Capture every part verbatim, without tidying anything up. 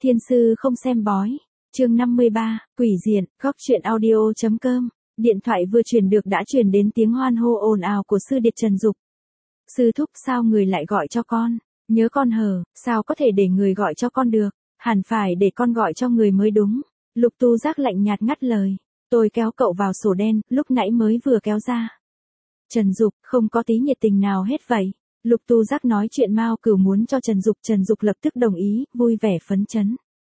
Thiên sư không xem bói. Chương năm mươi ba, quỷ diện, góc truyện audio.com. Điện thoại vừa truyền được đã truyền đến tiếng hoan hô ồn ào của sư điệt Trần Dục. Sư thúc, sao người lại gọi cho con? Nhớ con hờ, sao có thể để người gọi cho con được? Hẳn phải để con gọi cho người mới đúng. Lục Tu Giác lạnh nhạt ngắt lời. Tôi kéo cậu vào sổ đen, lúc nãy mới vừa kéo ra. Trần Dục, không có tí nhiệt tình nào hết vậy. Lục Tu Giác nói chuyện Mao Cửu muốn cho Trần Dục, Trần Dục lập tức đồng ý, vui vẻ phấn chấn.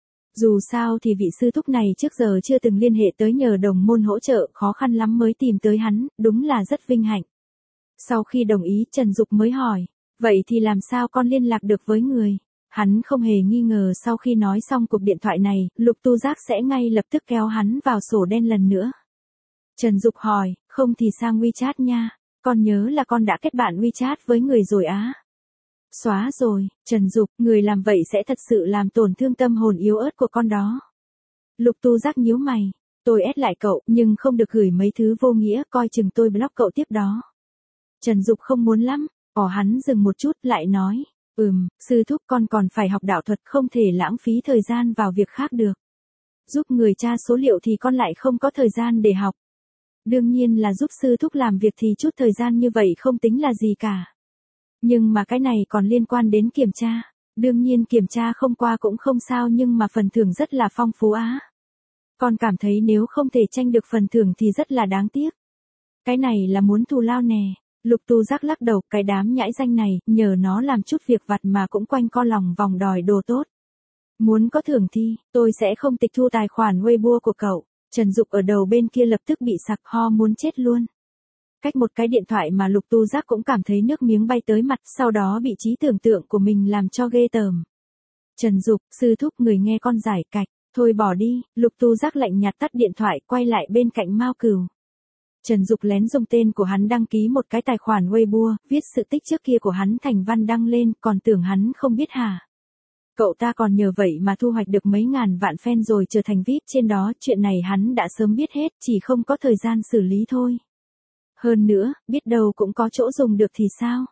Dù sao thì vị sư thúc này trước giờ chưa từng liên hệ tới nhờ đồng môn hỗ trợ, khó khăn lắm mới tìm tới hắn, đúng là rất vinh hạnh. Sau khi đồng ý, Trần Dục mới hỏi, vậy thì làm sao con liên lạc được với người? Hắn không hề nghi ngờ sau khi nói xong cuộc điện thoại này, Lục Tu Giác sẽ ngay lập tức kéo hắn vào sổ đen lần nữa. Trần Dục hỏi, không thì sang WeChat nha, con nhớ là con đã kết bạn WeChat với người rồi á. Xóa rồi, Trần Dục, người làm vậy sẽ thật sự làm tổn thương tâm hồn yếu ớt của con đó. Lục Tu Giác nhíu mày, tôi ép lại cậu, nhưng không được gửi mấy thứ vô nghĩa, coi chừng tôi block cậu tiếp đó. Trần Dục không muốn lắm, ỏ hắn dừng một chút lại nói, ừm, sư thúc con còn phải học đạo thuật, không thể lãng phí thời gian vào việc khác được. Giúp người tra số liệu thì con lại không có thời gian để học. Đương nhiên là giúp sư thúc làm việc thì chút thời gian như vậy không tính là gì cả. Nhưng mà cái này còn liên quan đến kiểm tra. Đương nhiên kiểm tra không qua cũng không sao, nhưng mà phần thưởng rất là phong phú á. Con cảm thấy nếu không thể tranh được phần thưởng thì rất là đáng tiếc. Cái này là muốn thù lao nè. Lục Tu Giác lắc đầu, cái đám nhãi danh này, nhờ nó làm chút việc vặt mà cũng quanh co lòng vòng đòi đồ tốt. Muốn có thưởng thì, tôi sẽ không tịch thu tài khoản Weibo của cậu. Trần Dục ở đầu bên kia lập tức bị sặc ho muốn chết luôn. Cách một cái điện thoại mà Lục Tu Giác cũng cảm thấy nước miếng bay tới mặt, sau đó bị trí tưởng tượng của mình làm cho ghê tởm. Trần Dục, sư thúc, người nghe con giải cạch, thôi bỏ đi. Lục Tu Giác lạnh nhạt tắt điện thoại, quay lại bên cạnh Mao Cửu. Trần Dục lén dùng tên của hắn đăng ký một cái tài khoản Weibo, viết sự tích trước kia của hắn thành văn đăng lên, còn tưởng hắn không biết hả? Cậu ta còn nhờ vậy mà thu hoạch được mấy ngàn vạn fan rồi trở thành vi ai pi trên đó, chuyện này hắn đã sớm biết hết, chỉ không có thời gian xử lý thôi. Hơn nữa, biết đâu cũng có chỗ dùng được thì sao?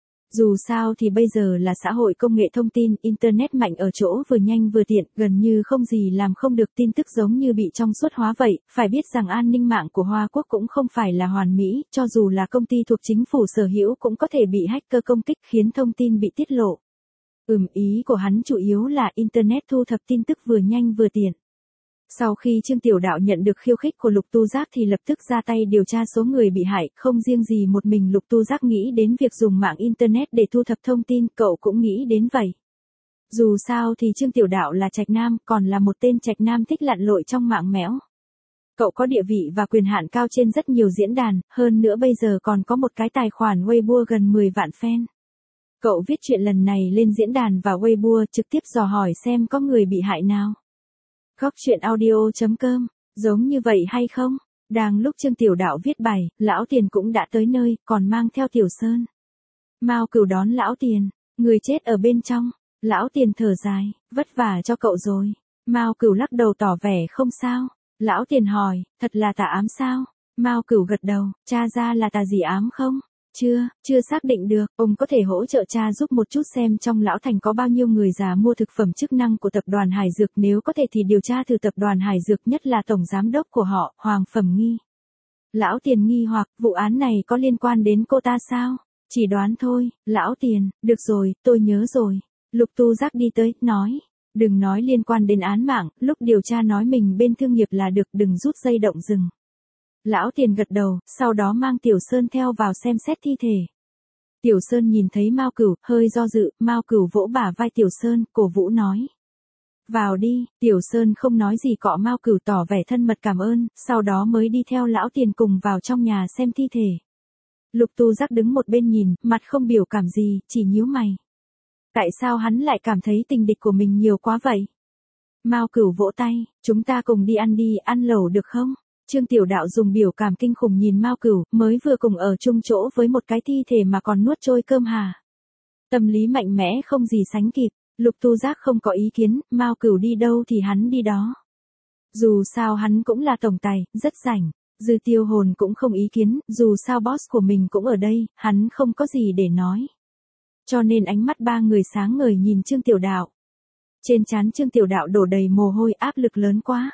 Dù sao thì bây giờ là xã hội công nghệ thông tin, Internet mạnh ở chỗ vừa nhanh vừa tiện, gần như không gì làm không được, tin tức giống như bị trong suốt hóa vậy. Phải biết rằng an ninh mạng của Hoa Quốc cũng không phải là hoàn mỹ, cho dù là công ty thuộc chính phủ sở hữu cũng có thể bị hacker công kích khiến thông tin bị tiết lộ. Ừm, ý của hắn chủ yếu là Internet thu thập tin tức vừa nhanh vừa tiện. Sau khi Trương Tiểu Đạo nhận được khiêu khích của Lục Tu Giác thì lập tức ra tay điều tra số người bị hại, không riêng gì một mình Lục Tu Giác nghĩ đến việc dùng mạng Internet để thu thập thông tin, cậu cũng nghĩ đến vậy. Dù sao thì Trương Tiểu Đạo là trạch nam, còn là một tên trạch nam thích lặn lội trong mạng mẽo. Cậu có địa vị và quyền hạn cao trên rất nhiều diễn đàn, hơn nữa bây giờ còn có một cái tài khoản Weibo gần mười vạn fan. Cậu viết chuyện lần này lên diễn đàn và Weibo, trực tiếp dò hỏi xem có người bị hại nào. Góc truyện audio.com, giống như vậy hay không? Đang lúc Trương Tiểu Đạo viết bài, Lão Tiền cũng đã tới nơi, còn mang theo Tiểu Sơn. Mao Cửu đón Lão Tiền, người chết ở bên trong. Lão Tiền thở dài, vất vả cho cậu rồi. Mao Cửu lắc đầu tỏ vẻ không sao. Lão Tiền hỏi, thật là tà ám sao? Mao Cửu gật đầu, tra ra là tà gì ám không? Chưa, chưa xác định được, ông có thể hỗ trợ cha giúp một chút xem trong Lão Thành có bao nhiêu người già mua thực phẩm chức năng của tập đoàn Hải Dược, nếu có thể thì điều tra từ tập đoàn Hải Dược, nhất là tổng giám đốc của họ, Hoàng Phẩm Nghi. Lão Tiền nghi hoặc, vụ án này có liên quan đến cô ta sao? Chỉ đoán thôi. Lão Tiền, được rồi, tôi nhớ rồi. Lục Tu Giác đi tới, nói, đừng nói liên quan đến án mạng, lúc điều tra nói mình bên thương nghiệp là được, đừng rút dây động rừng. Lão Tiền gật đầu, sau đó mang Tiểu Sơn theo vào xem xét thi thể. Tiểu Sơn nhìn thấy Mao Cửu, hơi do dự, Mao Cửu vỗ bả vai Tiểu Sơn, cổ vũ nói. Vào đi. Tiểu Sơn không nói gì, cọ Mao Cửu tỏ vẻ thân mật cảm ơn, sau đó mới đi theo Lão Tiền cùng vào trong nhà xem thi thể. Lục Tu Giác đứng một bên nhìn, mặt không biểu cảm gì, chỉ nhíu mày. Tại sao hắn lại cảm thấy tình địch của mình nhiều quá vậy? Mao Cửu vỗ tay, chúng ta cùng đi ăn đi, ăn lẩu được không? Trương Tiểu Đạo dùng biểu cảm kinh khủng nhìn Mao Cửu, mới vừa cùng ở chung chỗ với một cái thi thể mà còn nuốt trôi cơm hả? Tâm lý mạnh mẽ không gì sánh kịp. Lục Tu Giác không có ý kiến, Mao Cửu đi đâu thì hắn đi đó. Dù sao hắn cũng là tổng tài, rất rảnh. Dư Tiêu Hồn cũng không ý kiến, dù sao boss của mình cũng ở đây, hắn không có gì để nói. Cho nên ánh mắt ba người sáng ngời nhìn Trương Tiểu Đạo. Trên trán Trương Tiểu Đạo đổ đầy mồ hôi, áp lực lớn quá.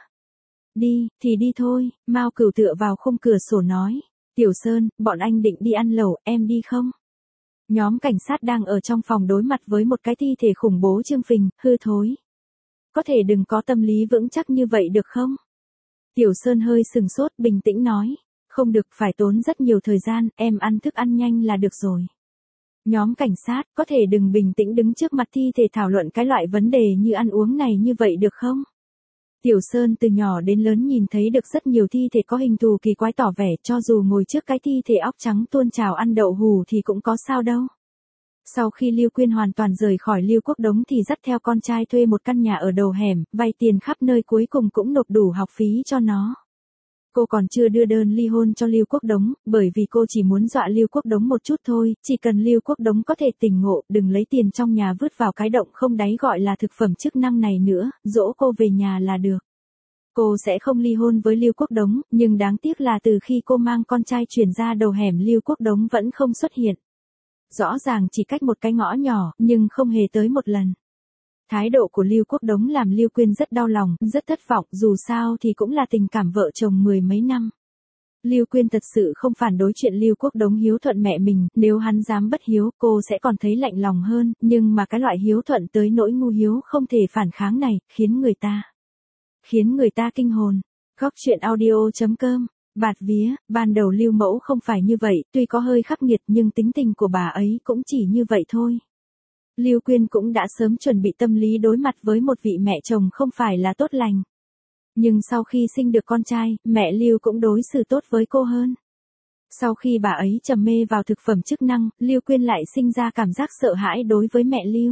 Đi, thì đi thôi, Mao Cửu tựa vào khung cửa sổ nói. Tiểu Sơn, bọn anh định đi ăn lẩu, em đi không? Nhóm cảnh sát đang ở trong phòng đối mặt với một cái thi thể khủng bố trương phình, hư thối. Có thể đừng có tâm lý vững chắc như vậy được không? Tiểu Sơn hơi sừng sốt, bình tĩnh nói. Không được, phải tốn rất nhiều thời gian, em ăn thức ăn nhanh là được rồi. Nhóm cảnh sát, có thể đừng bình tĩnh đứng trước mặt thi thể thảo luận cái loại vấn đề như ăn uống này như vậy được không? Tiểu Sơn từ nhỏ đến lớn nhìn thấy được rất nhiều thi thể có hình thù kỳ quái, tỏ vẻ cho dù ngồi trước cái thi thể óc trắng tuôn trào ăn đậu hù thì cũng có sao đâu. Sau khi Lưu Quyên hoàn toàn rời khỏi Lưu Quốc Đống thì dắt theo con trai thuê một căn nhà ở đầu hẻm, vay tiền khắp nơi, cuối cùng cũng nộp đủ học phí cho nó. Cô còn chưa đưa đơn ly hôn cho Lưu Quốc Đống, bởi vì cô chỉ muốn dọa Lưu Quốc Đống một chút thôi, chỉ cần Lưu Quốc Đống có thể tỉnh ngộ, đừng lấy tiền trong nhà vứt vào cái động không đáy gọi là thực phẩm chức năng này nữa, dỗ cô về nhà là được. Cô sẽ không ly hôn với Lưu Quốc Đống, nhưng đáng tiếc là từ khi cô mang con trai chuyển ra đầu hẻm Lưu Quốc Đống vẫn không xuất hiện. Rõ ràng chỉ cách một cái ngõ nhỏ, nhưng không hề tới một lần. Thái độ của Lưu Quốc Đống làm Lưu Quyên rất đau lòng, rất thất vọng, dù sao thì cũng là tình cảm vợ chồng mười mấy năm. Lưu Quyên thật sự không phản đối chuyện Lưu Quốc Đống hiếu thuận mẹ mình, nếu hắn dám bất hiếu, cô sẽ còn thấy lạnh lòng hơn, nhưng mà cái loại hiếu thuận tới nỗi ngu hiếu không thể phản kháng này, khiến người ta, khiến người ta kinh hồn. Góc truyện audio chấm com. Bạt vía, ban đầu Lưu Mẫu không phải như vậy, tuy có hơi khắc nghiệt nhưng tính tình của bà ấy cũng chỉ như vậy thôi. Lưu Quyên cũng đã sớm chuẩn bị tâm lý đối mặt với một vị mẹ chồng không phải là tốt lành. Nhưng sau khi sinh được con trai, mẹ Lưu cũng đối xử tốt với cô hơn. Sau khi bà ấy trầm mê vào thực phẩm chức năng, Lưu Quyên lại sinh ra cảm giác sợ hãi đối với mẹ Lưu.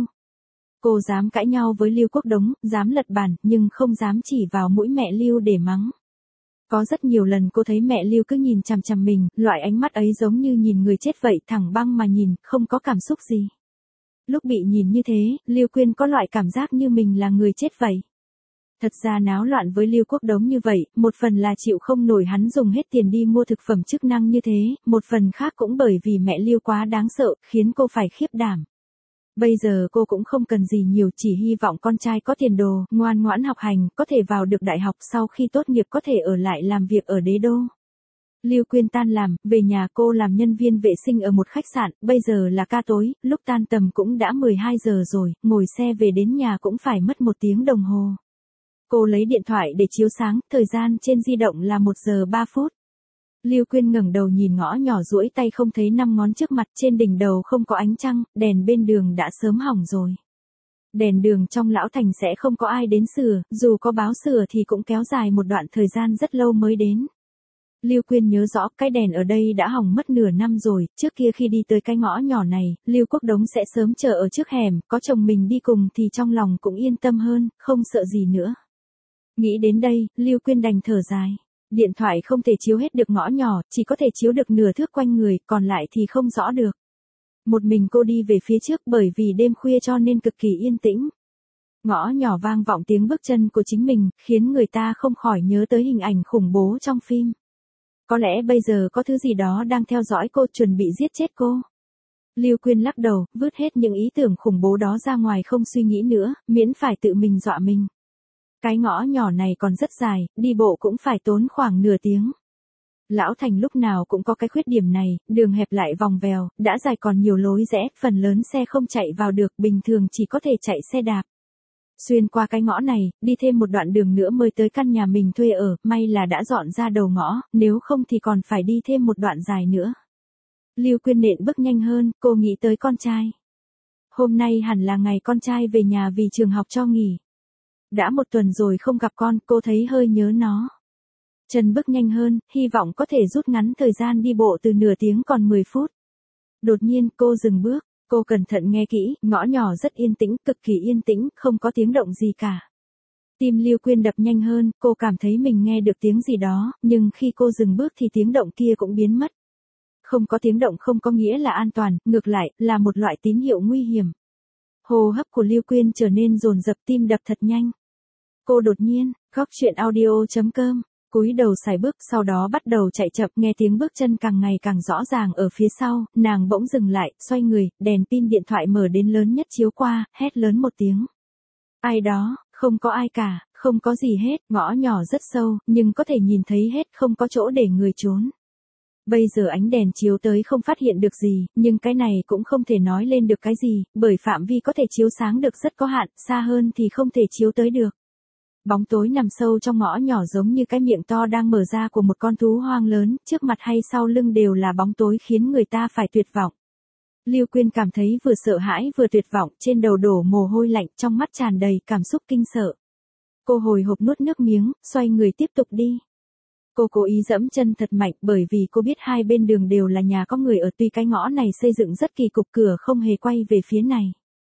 Cô dám cãi nhau với Lưu Quốc Đống, dám lật bàn, nhưng không dám chỉ vào mũi mẹ Lưu để mắng. Có rất nhiều lần cô thấy mẹ Lưu cứ nhìn chằm chằm mình, loại ánh mắt ấy giống như nhìn người chết vậy, thẳng băng mà nhìn, không có cảm xúc gì. Lúc bị nhìn như thế, Lưu Quyên có loại cảm giác như mình là người chết vậy. Thật ra náo loạn với Lưu Quốc Đống như vậy, một phần là chịu không nổi hắn dùng hết tiền đi mua thực phẩm chức năng như thế, một phần khác cũng bởi vì mẹ Lưu quá đáng sợ, khiến cô phải khiếp đảm. Bây giờ cô cũng không cần gì nhiều, chỉ hy vọng con trai có tiền đồ, ngoan ngoãn học hành, có thể vào được đại học, sau khi tốt nghiệp có thể ở lại làm việc ở đế đô. Lưu Quyên tan làm, về nhà cô làm nhân viên vệ sinh ở một khách sạn, bây giờ là ca tối, lúc tan tầm cũng đã mười hai giờ rồi, ngồi xe về đến nhà cũng phải mất một tiếng đồng hồ. Cô lấy điện thoại để chiếu sáng, thời gian trên di động là một giờ ba phút. Lưu Quyên ngẩng đầu nhìn ngõ nhỏ duỗi tay không thấy năm ngón trước mặt, trên đỉnh đầu không có ánh trăng, đèn bên đường đã sớm hỏng rồi. Đèn đường trong lão thành sẽ không có ai đến sửa, dù có báo sửa thì cũng kéo dài một đoạn thời gian rất lâu mới đến. Lưu Quyên nhớ rõ cái đèn ở đây đã hỏng mất nửa năm rồi, trước kia khi đi tới cái ngõ nhỏ này, Lưu Quốc Đống sẽ sớm chờ ở trước hẻm, có chồng mình đi cùng thì trong lòng cũng yên tâm hơn, không sợ gì nữa. Nghĩ đến đây, Lưu Quyên đành thở dài. Điện thoại không thể chiếu hết được ngõ nhỏ, chỉ có thể chiếu được nửa thước quanh người, còn lại thì không rõ được. Một mình cô đi về phía trước bởi vì đêm khuya cho nên cực kỳ yên tĩnh. Ngõ nhỏ vang vọng tiếng bước chân của chính mình, khiến người ta không khỏi nhớ tới hình ảnh khủng bố trong phim. Có lẽ bây giờ có thứ gì đó đang theo dõi cô, chuẩn bị giết chết cô. Lưu Quyên lắc đầu, vứt hết những ý tưởng khủng bố đó ra ngoài, không suy nghĩ nữa, miễn phải tự mình dọa mình. Cái ngõ nhỏ này còn rất dài, đi bộ cũng phải tốn khoảng nửa tiếng. Lão thành lúc nào cũng có cái khuyết điểm này, đường hẹp lại vòng vèo, đã dài còn nhiều lối rẽ, phần lớn xe không chạy vào được, bình thường chỉ có thể chạy xe đạp. Xuyên qua cái ngõ này, đi thêm một đoạn đường nữa mới tới căn nhà mình thuê ở, may là đã dọn ra đầu ngõ, nếu không thì còn phải đi thêm một đoạn dài nữa. Lưu Quyên nện bước nhanh hơn, cô nghĩ tới con trai. Hôm nay hẳn là ngày con trai về nhà vì trường học cho nghỉ. Đã một tuần rồi không gặp con, cô thấy hơi nhớ nó. Chân bước nhanh hơn, hy vọng có thể rút ngắn thời gian đi bộ từ nửa tiếng còn mười phút. Đột nhiên cô dừng bước, cô cẩn thận nghe kỹ, ngõ nhỏ rất yên tĩnh, cực kỳ yên tĩnh, không có tiếng động gì cả. Tim Lưu Quyên đập nhanh hơn, cô cảm thấy mình nghe được tiếng gì đó, nhưng khi cô dừng bước thì tiếng động kia cũng biến mất. Không có tiếng động không có nghĩa là an toàn, ngược lại, là một loại tín hiệu nguy hiểm. Hô hấp của Lưu Quyên trở nên dồn dập, tim đập thật nhanh. Cô đột nhiên, góc truyện audio chấm com, cúi đầu sải bước, sau đó bắt đầu chạy chậm, nghe tiếng bước chân càng ngày càng rõ ràng ở phía sau, nàng bỗng dừng lại, xoay người, đèn pin điện thoại mở đến lớn nhất chiếu qua, hét lớn một tiếng. Ai đó, không có ai cả, không có gì hết, ngõ nhỏ rất sâu, nhưng có thể nhìn thấy hết, không có chỗ để người trốn. Bây giờ ánh đèn chiếu tới không phát hiện được gì, nhưng cái này cũng không thể nói lên được cái gì, bởi phạm vi có thể chiếu sáng được rất có hạn, xa hơn thì không thể chiếu tới được. Bóng tối nằm sâu trong ngõ nhỏ giống như cái miệng to đang mở ra của một con thú hoang lớn, trước mặt hay sau lưng đều là bóng tối khiến người ta phải tuyệt vọng. Lưu Quyên cảm thấy vừa sợ hãi vừa tuyệt vọng, trên đầu đổ mồ hôi lạnh, trong mắt tràn đầy cảm xúc kinh sợ. Cô hồi hộp nuốt nước miếng, xoay người tiếp tục đi. Cô cố ý dẫm chân thật mạnh bởi vì cô biết hai bên đường đều là nhà có người ở, tuy cái ngõ này xây dựng rất kỳ cục, cửa không hề quay về phía này.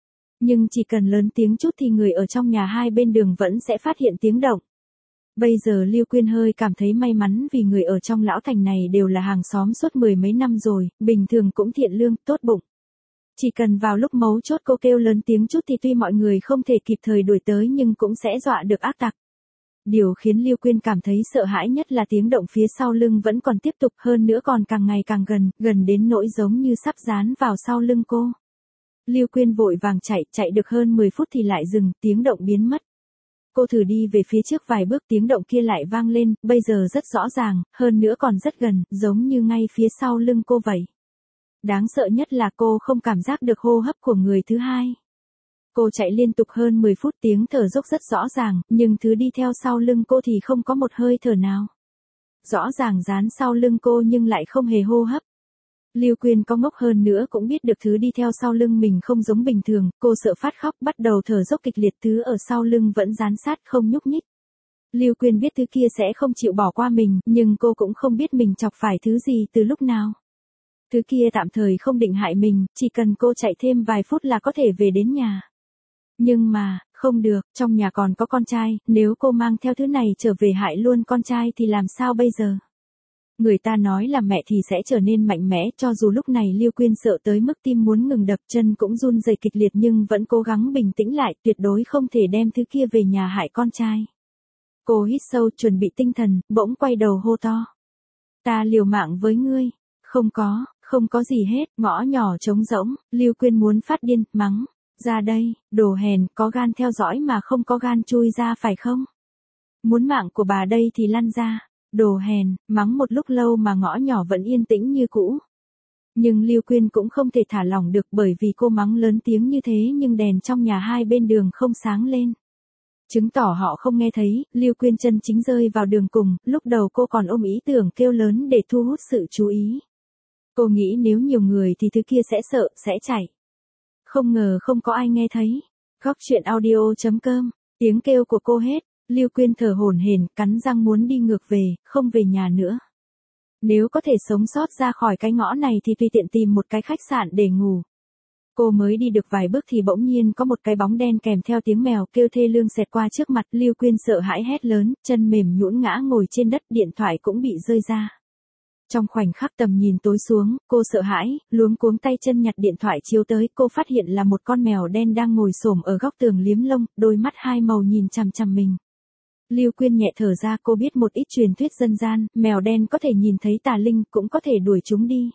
Nhưng chỉ cần lớn tiếng chút thì người ở trong nhà hai bên đường vẫn sẽ phát hiện tiếng động. Bây giờ Lưu Quyên hơi cảm thấy may mắn vì người ở trong lão thành này đều là hàng xóm suốt mười mấy năm rồi, bình thường cũng thiện lương, tốt bụng. Chỉ cần vào lúc mấu chốt cô kêu lớn tiếng chút thì tuy mọi người không thể kịp thời đuổi tới nhưng cũng sẽ dọa được ác tặc. Điều khiến Lưu Quyên cảm thấy sợ hãi nhất là tiếng động phía sau lưng vẫn còn tiếp tục, hơn nữa còn càng ngày càng gần, gần đến nỗi giống như sắp dán vào sau lưng cô. Lưu Quyên vội vàng chạy, chạy được hơn mười phút thì lại dừng, tiếng động biến mất. Cô thử đi về phía trước vài bước, tiếng động kia lại vang lên, bây giờ rất rõ ràng, hơn nữa còn rất gần, giống như ngay phía sau lưng cô vậy. Đáng sợ nhất là cô không cảm giác được hô hấp của người thứ hai. Cô chạy liên tục hơn mười phút, tiếng thở dốc rất rõ ràng, nhưng thứ đi theo sau lưng cô thì không có một hơi thở nào. Rõ ràng dán sau lưng cô nhưng lại không hề hô hấp. Lưu Quyên có ngốc hơn nữa cũng biết được thứ đi theo sau lưng mình không giống bình thường, cô sợ phát khóc, bắt đầu thở dốc kịch liệt, thứ ở sau lưng vẫn dán sát không nhúc nhích. Lưu Quyên biết thứ kia sẽ không chịu bỏ qua mình, nhưng cô cũng không biết mình chọc phải thứ gì từ lúc nào. Thứ kia tạm thời không định hại mình, chỉ cần cô chạy thêm vài phút là có thể về đến nhà. Nhưng mà, không được, trong nhà còn có con trai, nếu cô mang theo thứ này trở về hại luôn con trai thì làm sao bây giờ? Người ta nói là mẹ thì sẽ trở nên mạnh mẽ, cho dù lúc này Lưu Quyên sợ tới mức tim muốn ngừng đập, chân cũng run rẩy kịch liệt nhưng vẫn cố gắng bình tĩnh lại, tuyệt đối không thể đem thứ kia về nhà hại con trai. Cô hít sâu chuẩn bị tinh thần, bỗng quay đầu hô to. Ta liều mạng với ngươi. Không có, không có gì hết, ngõ nhỏ trống rỗng, Lưu Quyên muốn phát điên, mắng. Ra đây, đồ hèn, có gan theo dõi mà không có gan chui ra phải không? Muốn mạng của bà đây thì lăn ra. Đồ hèn, mắng một lúc lâu mà ngõ nhỏ vẫn yên tĩnh như cũ. Nhưng Lưu Quyên cũng không thể thả lỏng được bởi vì cô mắng lớn tiếng như thế nhưng đèn trong nhà hai bên đường không sáng lên. Chứng tỏ họ không nghe thấy, Lưu Quyên chân chính rơi vào đường cùng, lúc đầu cô còn ôm ý tưởng kêu lớn để thu hút sự chú ý. Cô nghĩ nếu nhiều người thì thứ kia sẽ sợ, sẽ chạy. Không ngờ không có ai nghe thấy. Góc truyện audio chấm com, tiếng kêu của cô hết. Lưu Quyên thở hổn hển, cắn răng muốn đi ngược về, không về nhà nữa. Nếu có thể sống sót ra khỏi cái ngõ này thì tùy tiện tìm một cái khách sạn để ngủ. Cô mới đi được vài bước thì bỗng nhiên có một cái bóng đen kèm theo tiếng mèo kêu thê lương xẹt qua trước mặt, Lưu Quyên sợ hãi hét lớn, chân mềm nhũn ngã ngồi trên đất, điện thoại cũng bị rơi ra. Trong khoảnh khắc tầm nhìn tối xuống, cô sợ hãi, luống cuống tay chân nhặt điện thoại chiếu tới, cô phát hiện là một con mèo đen đang ngồi xổm ở góc tường liếm lông, đôi mắt hai màu nhìn chằm chằm mình. Lưu Quyên nhẹ thở ra, cô biết một ít truyền thuyết dân gian, mèo đen có thể nhìn thấy tà linh, cũng có thể đuổi chúng đi.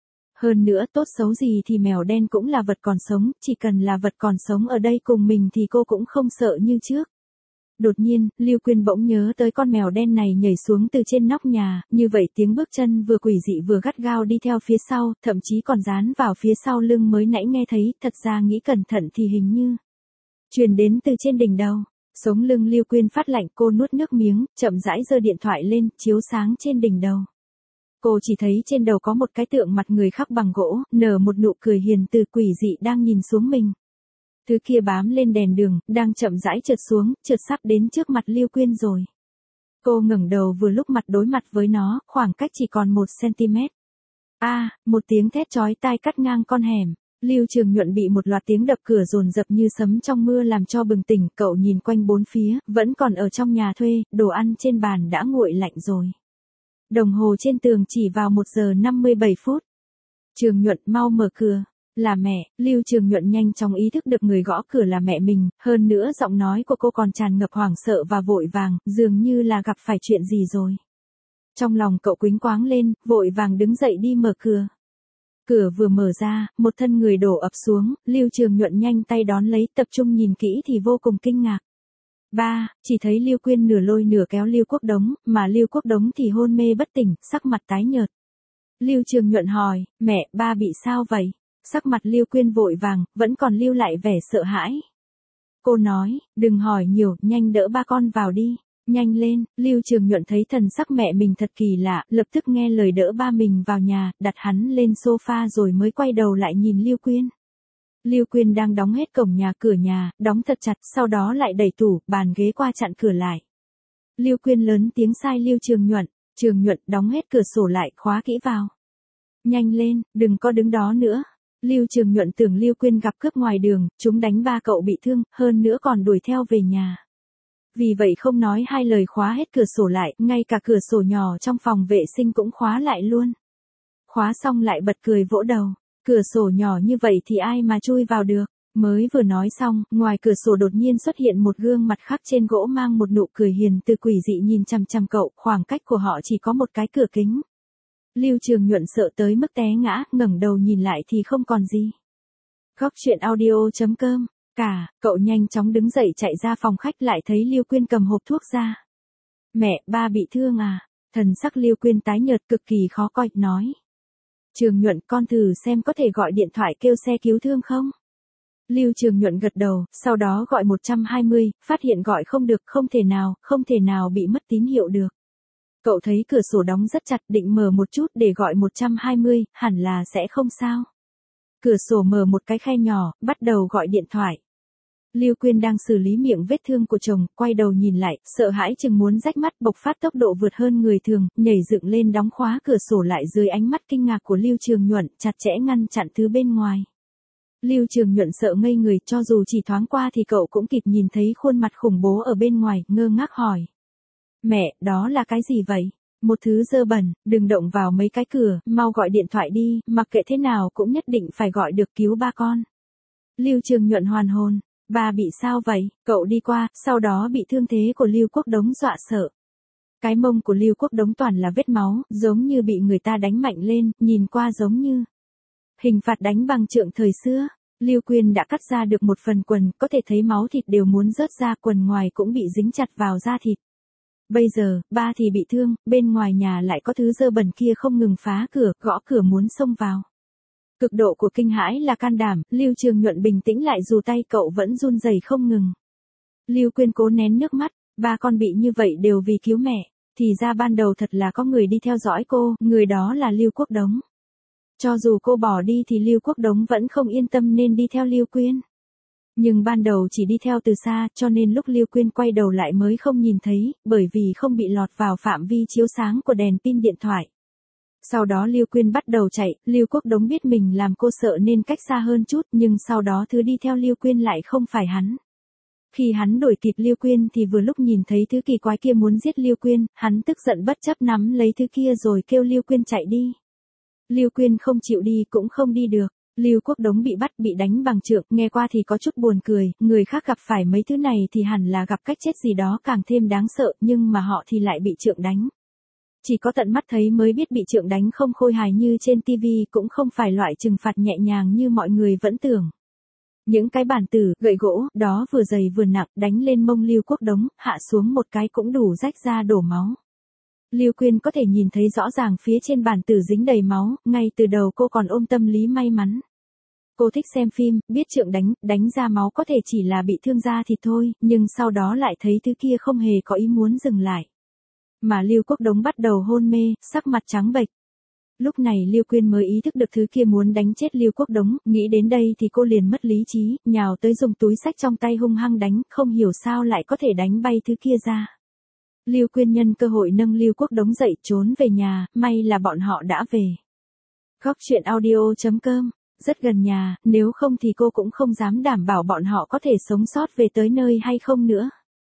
Hơn nữa, tốt xấu gì thì mèo đen cũng là vật còn sống, chỉ cần là vật còn sống ở đây cùng mình thì cô cũng không sợ như trước. Đột nhiên, Lưu Quyên bỗng nhớ tới con mèo đen này nhảy xuống từ trên nóc nhà, như vậy tiếng bước chân vừa quỷ dị vừa gắt gao đi theo phía sau, thậm chí còn dán vào phía sau lưng mới nãy nghe thấy, thật ra nghĩ cẩn thận thì hình như truyền đến từ trên đỉnh đầu. Sống lưng Lưu Quyên phát lạnh, cô nuốt nước miếng, chậm rãi giơ điện thoại lên, chiếu sáng trên đỉnh đầu. Cô chỉ thấy trên đầu có một cái tượng mặt người khắc bằng gỗ, nở một nụ cười hiền từ, quỷ dị đang nhìn xuống mình. Thứ kia bám lên đèn đường, đang chậm rãi trượt xuống, trượt sắp đến trước mặt Lưu Quyên rồi. Cô ngẩng đầu vừa lúc mặt đối mặt với nó, khoảng cách chỉ còn một xăng-ti-mét. A, à, một tiếng thét chói tai cắt ngang con hẻm. Lưu Trường Nhuận bị một loạt tiếng đập cửa dồn dập như sấm trong mưa làm cho bừng tỉnh, cậu nhìn quanh bốn phía, vẫn còn ở trong nhà thuê, đồ ăn trên bàn đã nguội lạnh rồi. Đồng hồ trên tường chỉ vào một giờ năm mươi bảy phút. Trường Nhuận, mau mở cửa. Là mẹ. Lưu Trường Nhuận nhanh chóng ý thức được người gõ cửa là mẹ mình, hơn nữa giọng nói của cô còn tràn ngập hoảng sợ và vội vàng, dường như là gặp phải chuyện gì rồi. Trong lòng cậu quýnh quáng lên, vội vàng đứng dậy đi mở cửa. Cửa vừa mở ra, một thân người đổ ập xuống, Lưu Trường Nhuận nhanh tay đón lấy, tập trung nhìn kỹ thì vô cùng kinh ngạc. Ba, chỉ thấy Lưu Quyên nửa lôi nửa kéo Lưu Quốc Đống, mà Lưu Quốc Đống thì hôn mê bất tỉnh, sắc mặt tái nhợt. Lưu Trường Nhuận hỏi, mẹ, ba bị sao vậy? Sắc mặt Lưu Quyên vội vàng, vẫn còn lưu lại vẻ sợ hãi. Cô nói, đừng hỏi nhiều, nhanh đỡ ba con vào đi. Nhanh lên, Lưu Trường Nhuận thấy thần sắc mẹ mình thật kỳ lạ, lập tức nghe lời đỡ ba mình vào nhà, đặt hắn lên sofa rồi mới quay đầu lại nhìn Lưu Quyên. Lưu Quyên đang đóng hết cổng nhà cửa nhà, đóng thật chặt, sau đó lại đẩy tủ, bàn ghế qua chặn cửa lại. Lưu Quyên lớn tiếng sai Lưu Trường Nhuận, Trường Nhuận đóng hết cửa sổ lại, khóa kỹ vào. Nhanh lên, đừng có đứng đó nữa. Lưu Trường Nhuận tưởng Lưu Quyên gặp cướp ngoài đường, chúng đánh ba cậu bị thương, hơn nữa còn đuổi theo về nhà. Vì vậy không nói hai lời khóa hết cửa sổ lại, ngay cả cửa sổ nhỏ trong phòng vệ sinh cũng khóa lại luôn. Khóa xong lại bật cười vỗ đầu, cửa sổ nhỏ như vậy thì ai mà chui vào được. Mới vừa nói xong, ngoài cửa sổ đột nhiên xuất hiện một gương mặt khắc trên gỗ mang một nụ cười hiền từ quỷ dị nhìn chằm chằm cậu, khoảng cách của họ chỉ có một cái cửa kính. Lưu Trường Nhuận sợ tới mức té ngã, ngẩng đầu nhìn lại thì không còn gì. Góc truyện audio chấm com. Cả, cậu nhanh chóng đứng dậy chạy ra phòng khách lại thấy Lưu Quyên cầm hộp thuốc ra. Mẹ, ba bị thương à? Thần sắc Lưu Quyên tái nhợt cực kỳ khó coi, nói. Trường Nhuận, con thử xem có thể gọi điện thoại kêu xe cứu thương không? Lưu Trường Nhuận gật đầu, sau đó gọi một trăm hai mươi, phát hiện gọi không được, không thể nào, không thể nào bị mất tín hiệu được. Cậu thấy cửa sổ đóng rất chặt, định mở một chút để gọi một trăm hai mươi, hẳn là sẽ không sao. Cửa sổ mở một cái khe nhỏ, bắt đầu gọi điện thoại. Lưu Quyên đang xử lý miệng vết thương của chồng, quay đầu nhìn lại, sợ hãi chừng muốn rách mắt, bộc phát tốc độ vượt hơn người thường, nhảy dựng lên đóng khóa cửa sổ lại dưới ánh mắt kinh ngạc của Lưu Trường Nhuận, chặt chẽ ngăn chặn thứ bên ngoài. Lưu Trường Nhuận sợ ngây người, cho dù chỉ thoáng qua thì cậu cũng kịp nhìn thấy khuôn mặt khủng bố ở bên ngoài, ngơ ngác hỏi. Mẹ, đó là cái gì vậy? Một thứ dơ bẩn, đừng động vào mấy cái cửa, mau gọi điện thoại đi, mặc kệ thế nào cũng nhất định phải gọi được cứu ba con. Lưu Trường Nhuận hoàn hồn, ba bị sao vậy? Cậu đi qua, sau đó bị thương thế của Lưu Quốc Đống dọa sợ. Cái mông của Lưu Quốc Đống toàn là vết máu, giống như bị người ta đánh mạnh lên, nhìn qua giống như hình phạt đánh bằng trượng thời xưa. Lưu Quyên đã cắt ra được một phần quần, có thể thấy máu thịt đều muốn rớt ra, quần ngoài cũng bị dính chặt vào da thịt. Bây giờ, ba thì bị thương, bên ngoài nhà lại có thứ dơ bẩn kia không ngừng phá cửa, gõ cửa muốn xông vào. Cực độ của kinh hãi là can đảm, Lưu Trường Nhuận bình tĩnh lại dù tay cậu vẫn run rẩy không ngừng. Lưu Quyên cố nén nước mắt, ba con bị như vậy đều vì cứu mẹ, thì ra ban đầu thật là có người đi theo dõi cô, người đó là Lưu Quốc Đống. Cho dù cô bỏ đi thì Lưu Quốc Đống vẫn không yên tâm nên đi theo Lưu Quyên. Nhưng ban đầu chỉ đi theo từ xa, cho nên lúc Lưu Quyên quay đầu lại mới không nhìn thấy, bởi vì không bị lọt vào phạm vi chiếu sáng của đèn pin điện thoại. Sau đó Lưu Quyên bắt đầu chạy, Lưu Quốc Đống biết mình làm cô sợ nên cách xa hơn chút, nhưng sau đó thứ đi theo Lưu Quyên lại không phải hắn. Khi hắn đuổi kịp Lưu Quyên thì vừa lúc nhìn thấy thứ kỳ quái kia muốn giết Lưu Quyên, hắn tức giận bất chấp nắm lấy thứ kia rồi kêu Lưu Quyên chạy đi. Lưu Quyên không chịu đi cũng không đi được. Lưu Quốc Đống bị bắt bị đánh bằng trượng, nghe qua thì có chút buồn cười, người khác gặp phải mấy thứ này thì hẳn là gặp cách chết gì đó càng thêm đáng sợ, nhưng mà họ thì lại bị trượng đánh. Chỉ có tận mắt thấy mới biết bị trượng đánh không khôi hài như trên tivi, cũng không phải loại trừng phạt nhẹ nhàng như mọi người vẫn tưởng. Những cái bàn tử, gậy gỗ, đó vừa dày vừa nặng, đánh lên mông Lưu Quốc Đống, hạ xuống một cái cũng đủ rách ra đổ máu. Lưu Quyên có thể nhìn thấy rõ ràng phía trên bàn tử dính đầy máu, ngay từ đầu cô còn ôm tâm lý may mắn. Cô thích xem phim, biết trượng đánh, đánh ra máu có thể chỉ là bị thương da thịt thôi, nhưng sau đó lại thấy thứ kia không hề có ý muốn dừng lại. Mà Lưu Quốc Đống bắt đầu hôn mê, sắc mặt trắng bệch. Lúc này Lưu Quyên mới ý thức được thứ kia muốn đánh chết Lưu Quốc Đống, nghĩ đến đây thì cô liền mất lý trí, nhào tới dùng túi xách trong tay hung hăng đánh, không hiểu sao lại có thể đánh bay thứ kia ra. Lưu Quyên nhân cơ hội nâng Lưu Quốc Đống dậy trốn về nhà, may là bọn họ đã về. Góc truyện audio chấm com, rất gần nhà, nếu không thì cô cũng không dám đảm bảo bọn họ có thể sống sót về tới nơi hay không nữa.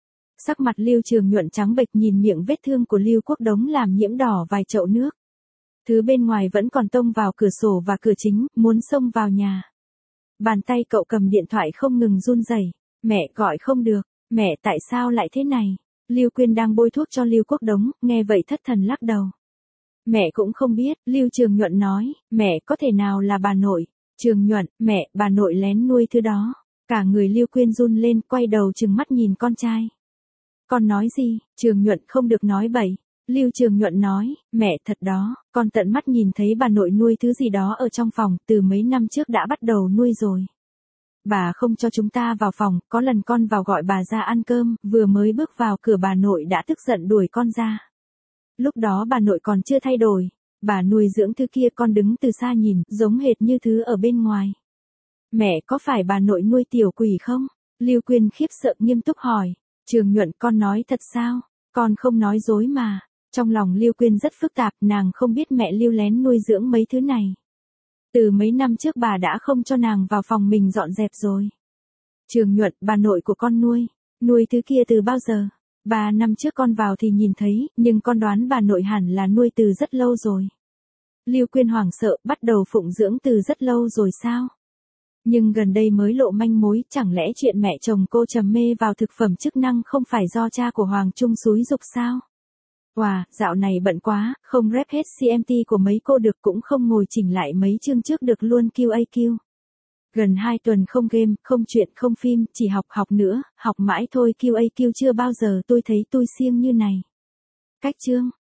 Sắc mặt Lưu Trường Nhuận trắng bệch nhìn miệng vết thương của Lưu Quốc Đống làm nhiễm đỏ vài chậu nước. Thứ bên ngoài vẫn còn tông vào cửa sổ và cửa chính, muốn xông vào nhà. Bàn tay cậu cầm điện thoại không ngừng run rẩy. Mẹ gọi không được, mẹ tại sao lại thế này? Lưu Quyên đang bôi thuốc cho Lưu Quốc Đống, nghe vậy thất thần lắc đầu. Mẹ cũng không biết, Lưu Trường Nhuận nói, mẹ có thể nào là bà nội. Trường Nhuận, mẹ, bà nội lén nuôi thứ đó. Cả người Lưu Quyên run lên, quay đầu trừng mắt nhìn con trai. Con nói gì? Trường Nhuận không được nói bậy. Lưu Trường Nhuận nói, mẹ thật đó, con tận mắt nhìn thấy bà nội nuôi thứ gì đó ở trong phòng, từ mấy năm trước đã bắt đầu nuôi rồi. Bà không cho chúng ta vào phòng, có lần con vào gọi bà ra ăn cơm, vừa mới bước vào cửa bà nội đã tức giận đuổi con ra. Lúc đó bà nội còn chưa thay đổi, bà nuôi dưỡng thứ kia con đứng từ xa nhìn, giống hệt như thứ ở bên ngoài. Mẹ có phải bà nội nuôi tiểu quỷ không? Lưu Quyên khiếp sợ nghiêm túc hỏi. Trường Nhuận con nói thật sao? Con không nói dối mà. Trong lòng Lưu Quyên rất phức tạp, nàng không biết mẹ Lưu lén nuôi dưỡng mấy thứ này. Từ mấy năm trước bà đã không cho nàng vào phòng mình dọn dẹp rồi. Trường Nhuận, bà nội của con nuôi. Nuôi thứ kia từ bao giờ? Ba năm trước con vào thì nhìn thấy, nhưng con đoán bà nội hẳn là nuôi từ rất lâu rồi. Lưu Quyên hoảng sợ, bắt đầu phụng dưỡng từ rất lâu rồi sao? Nhưng gần đây mới lộ manh mối, chẳng lẽ chuyện mẹ chồng cô trầm mê vào thực phẩm chức năng không phải do cha của Hoàng Trung xúi giục sao? Wow, dạo này bận quá, không rep hết xê em tê của mấy cô được, cũng không ngồi chỉnh lại mấy chương trước được luôn quy a quy. Gần hai tuần không game, không chuyện, không phim, chỉ học học nữa, học mãi thôi, quy a quy chưa bao giờ tôi thấy tôi siêng như này. Cách chương